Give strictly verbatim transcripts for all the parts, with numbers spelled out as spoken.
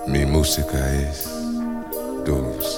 Mi música es dulce,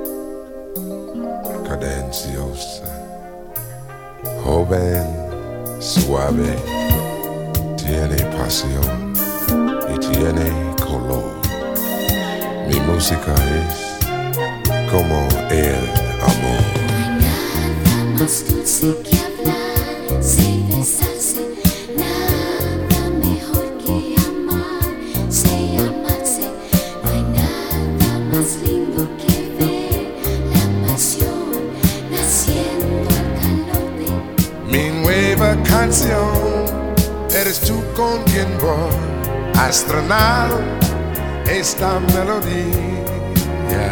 cadenciosa, joven, suave, tiene pasión y tiene color. Mi música es como el amor. No hay nada más dulce que hablar, se besarse, nada mejor que amar, se amarse. No hay nada más lindo que ver la pasión naciendo al calor de Mi nueva canción, eres tú con quien voy a estrenar esta melodía,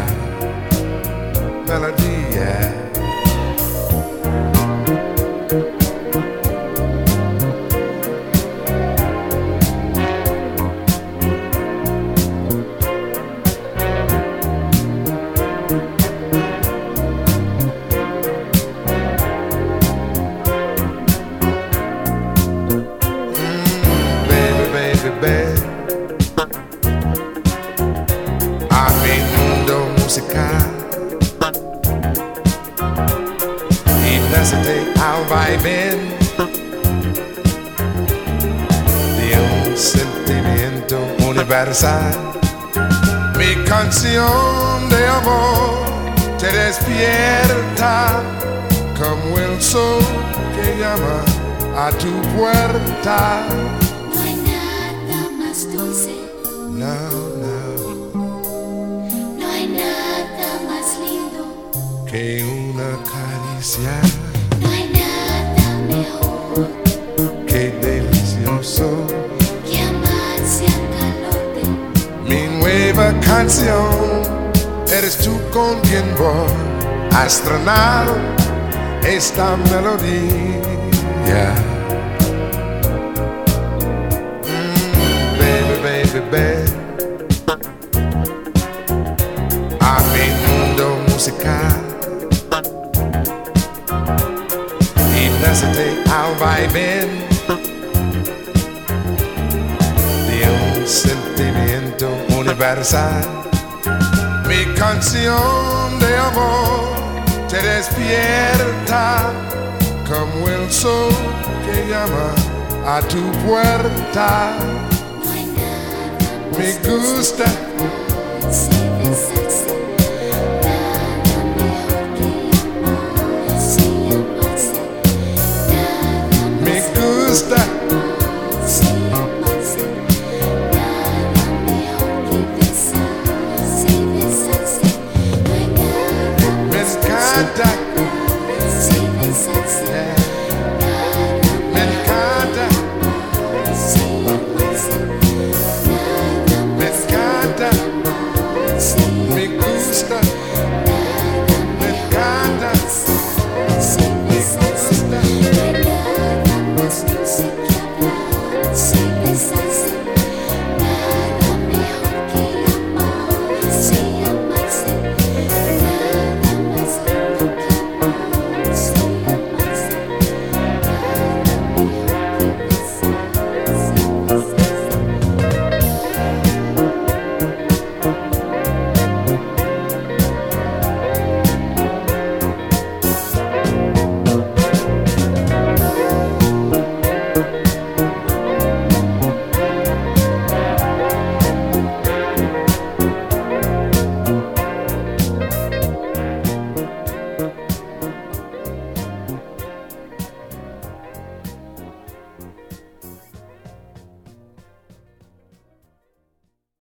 melodía. A mi mundo musical invérsate al vaivén de un sentimiento universal. Mi canción de amor te despierta como el sol que llama a tu puerta. No hay nada más dulce, No, no, no hay nada más lindo, que una caricia, no hay nada mejor qué delicioso. que amarse al calor de Mi nueva canción, eres tú con quien voy a estrenar esta melodía. Mm, baby, baby, baby. A mi mundo musical invérsate al vaivén de un sentimiento universal. Mi canción de amor te despierta como el sol que llama a tu puerta. no hay nada Me más gusta dulce, se besarse,